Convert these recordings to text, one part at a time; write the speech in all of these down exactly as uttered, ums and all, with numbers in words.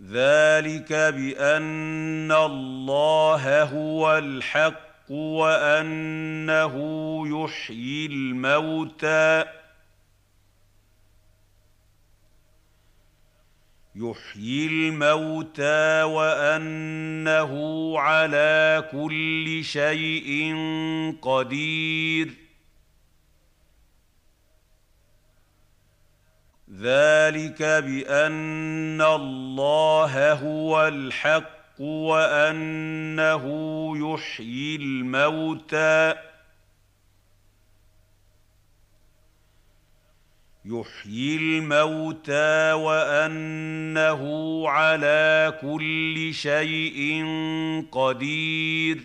ذلك بأن الله هو الحق وأنه يحيي الموتى يحيي الموتى وأنه على كل شيء قدير. ذلك بأن الله هو الحق وأنه يحيي الموتى يحيي الموتى وأنه على كل شيء قدير.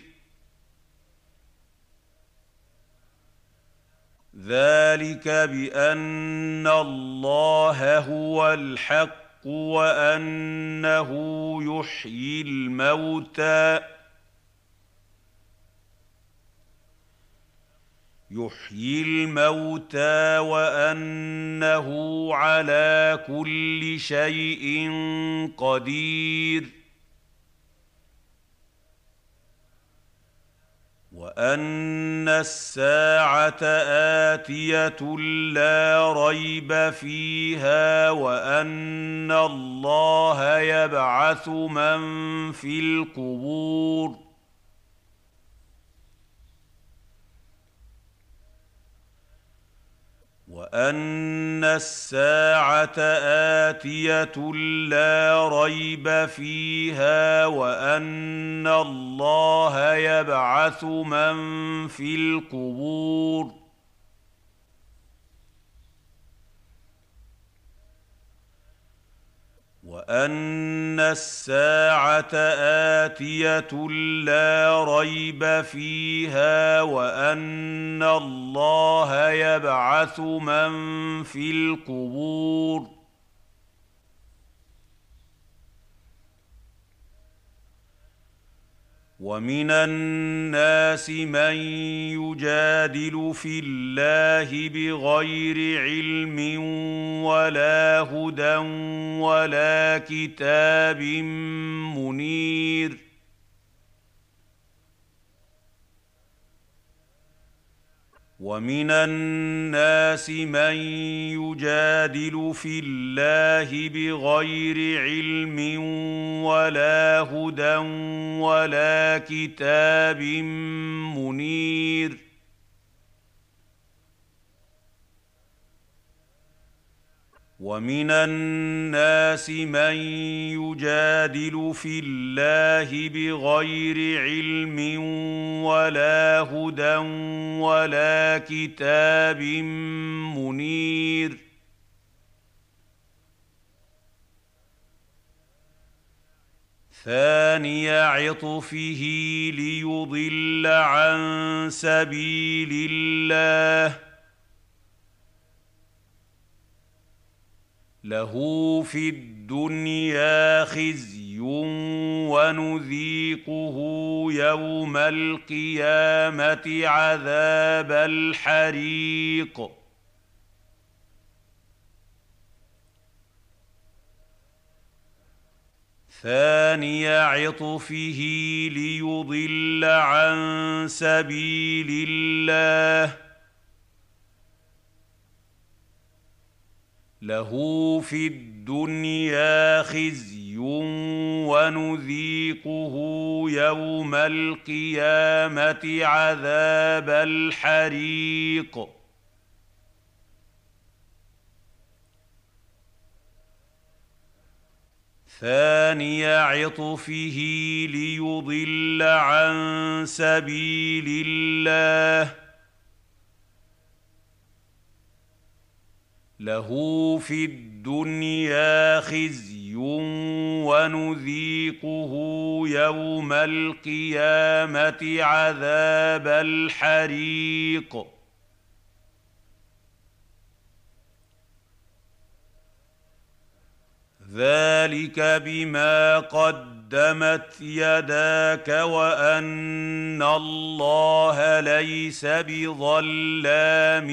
ذلك بأن الله هو الحق وأنه يحيي الموتى يحيي الموتى وأنه على كل شيء قدير. وأن الساعة آتية لا ريب فيها وأن الله يبعث من في القبور وأن الساعة آتية لا ريب فيها وأن الله يبعث من في القبور وأن الساعة آتية لا ريب فيها وأن الله يبعث من في القبور ومن الناس من يجادل في الله بغير علم ولا هدى ولا كتاب منير. ومن الناس من يجادل في الله بغير علم ولا هدى ولا كتاب منير. ومن الناس من يجادل في الله بغير علم ولا هدى ولا كتاب منير. ثاني عطفه ليضل عن سبيل الله له في الدنيا خزي ونذيقه يوم القيامة عذاب الحريق. ثاني عطفه ليضل عن سبيل الله له في الدنيا خزي ونذيقه يوم القيامة عذاب الحريق. ثاني عطفه ليضل عن سبيل الله له في الدنيا خزي ونذيقه يوم القيامة عذاب الحريق. ذلك بما قدمت يداك وأن الله ليس بظلام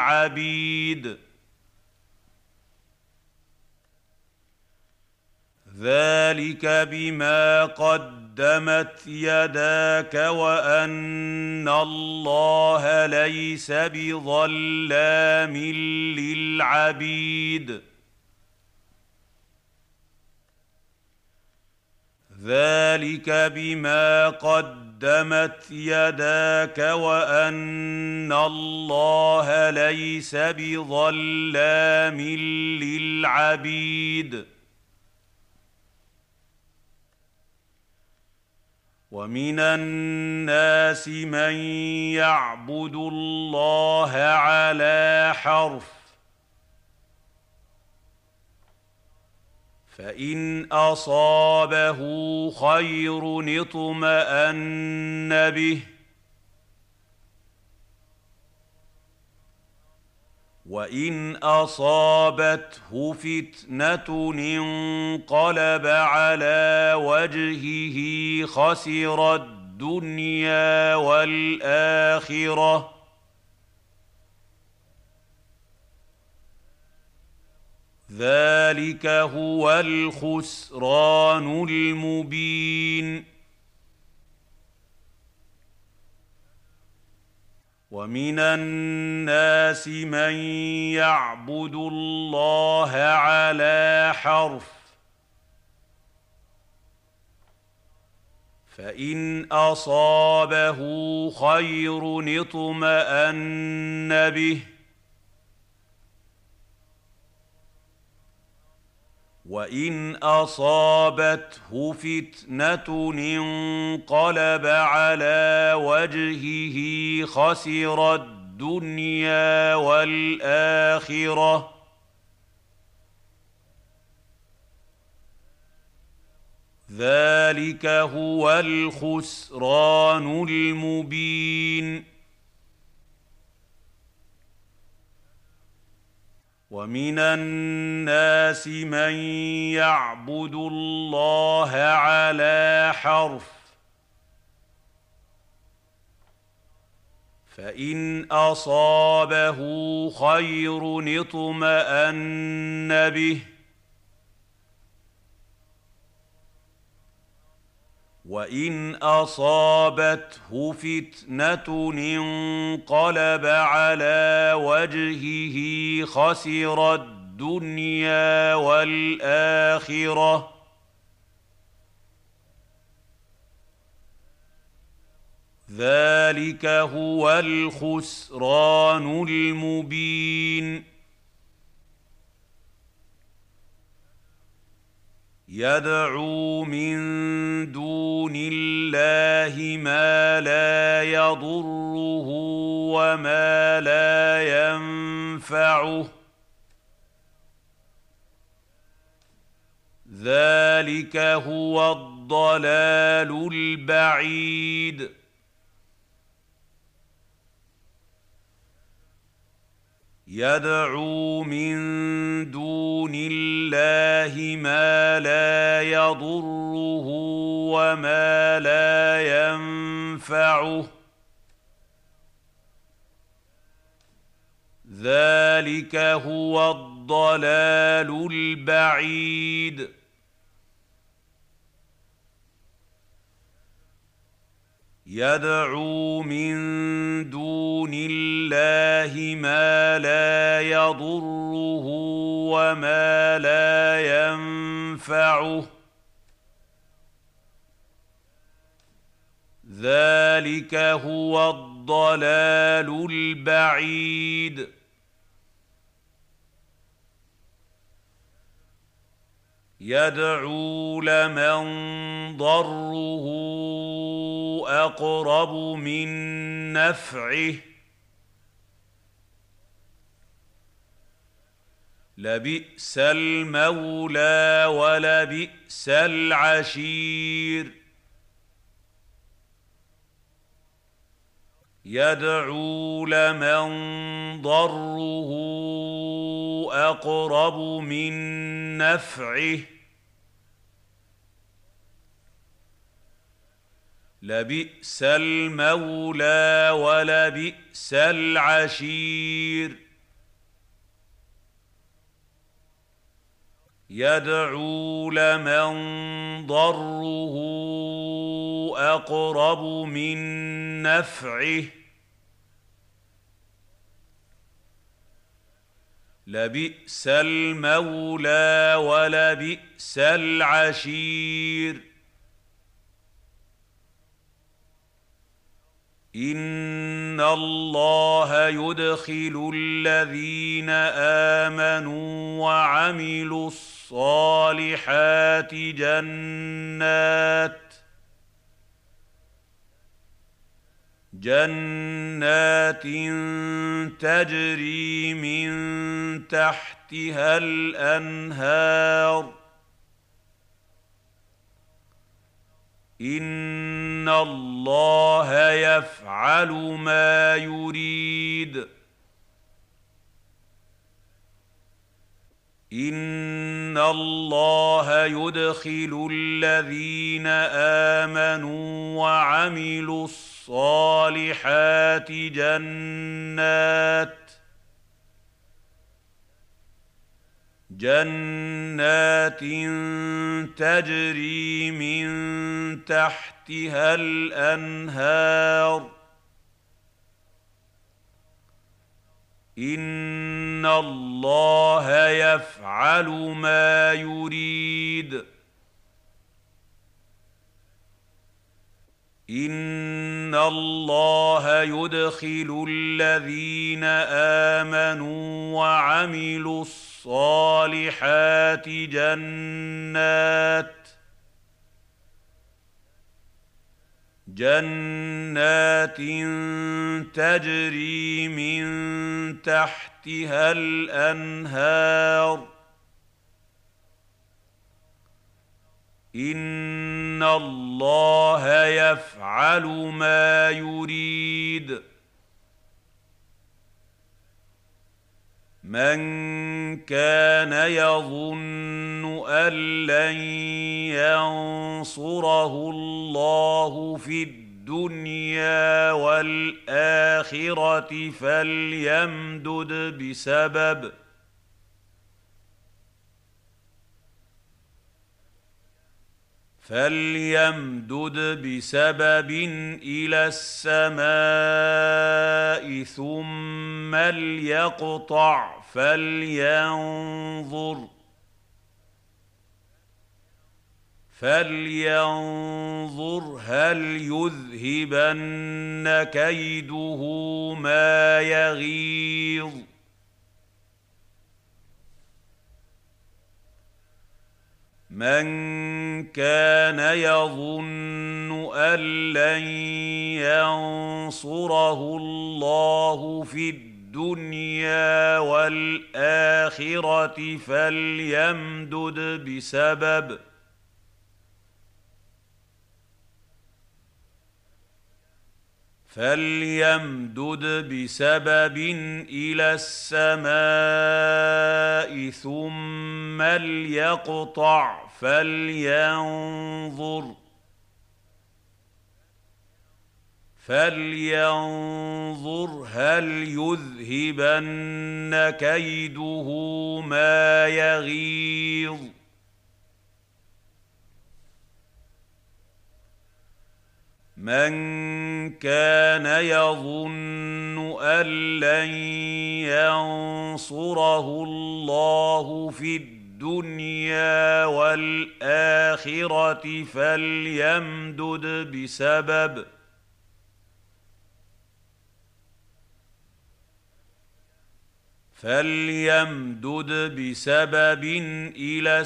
للعبيد. ذلك بما قدمت يداك وان الله ليس بظلام للعبيد ذلك بما قدمت يداك وان الله ليس بظلام للعبيد ومن الناس من يعبد الله على حرف فان اصابه خير اطمأن به وان اصابته فتنه انقلب على وجهه خسر الدنيا والاخره ذلك هو الخسران المبين ومن الناس من يعبد الله على حرف فان اصابه خير اطمأن به وان اصابته فتنه انقلب على وجهه خسر الدنيا والاخره ذلك هو الخسران المبين ومن الناس من يعبد الله على حرف فان اصابه خير اطمأن به وان اصابته فتنه انقلب على وجهه خسر الدنيا والاخره ذلك هو الخسران المبين يدعو من دون الله ما لا يضره وما لا ينفعه ذلك هو الضلال البعيد يدعو من دون الله ما لا يضره وما لا ينفعه ذلك هو الضلال البعيد يدعو من دون الله ما لا يضره وما لا ينفعه ذلك هو الضلال البعيد يدعو لمن ضره اقرب من نفعه لبئس المولى ولبئس العشير يدعو لمن ضره اقرب من نفعه لبئس المولى ولبئس العشير يدعو لمن ضره أقرب من نفعه لبئس المولى ولبئس العشير إن الله يدخل الذين آمنوا وعملوا الصالحات جنات جنات تجري من تحتها الأنهار إن الله يفعل ما يريد إن الله يدخل الذين آمنوا وعملوا الصالحات جنات جنات تجري من تحتها الأنهار إن الله يفعل ما يريد إن الله يدخل الذين آمنوا وعملوا الصالحات جنات جنات تجري من تحتها الأنهار إن الله يفعل ما يريد من كان يظن أن لن ينصره الله في الدنيا والآخرة فليمدد بسبب فليمدد بسبب إلى السماء ثم ليقطع فلينظر فلينظر هل يذهبن كيده ما يغيظ من كان يظن أن لن ينصره الله في الدنيا والآخرة فليمدد بسبب فليمدد بسبب إلى السماء ثم ليقطع فلينظر فلينظر هل يذهبن كيده ما يغيظ من كان يظن أن لن ينصره الله في الدنيا والآخرة فليمدد بسبب فليمدد بسبب إلى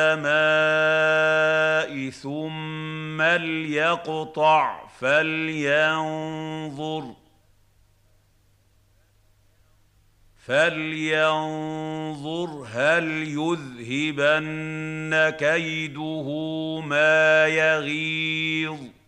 السماء ثم ليقطع فلينظر فلينظر هل يذهبن كيده ما يغيظ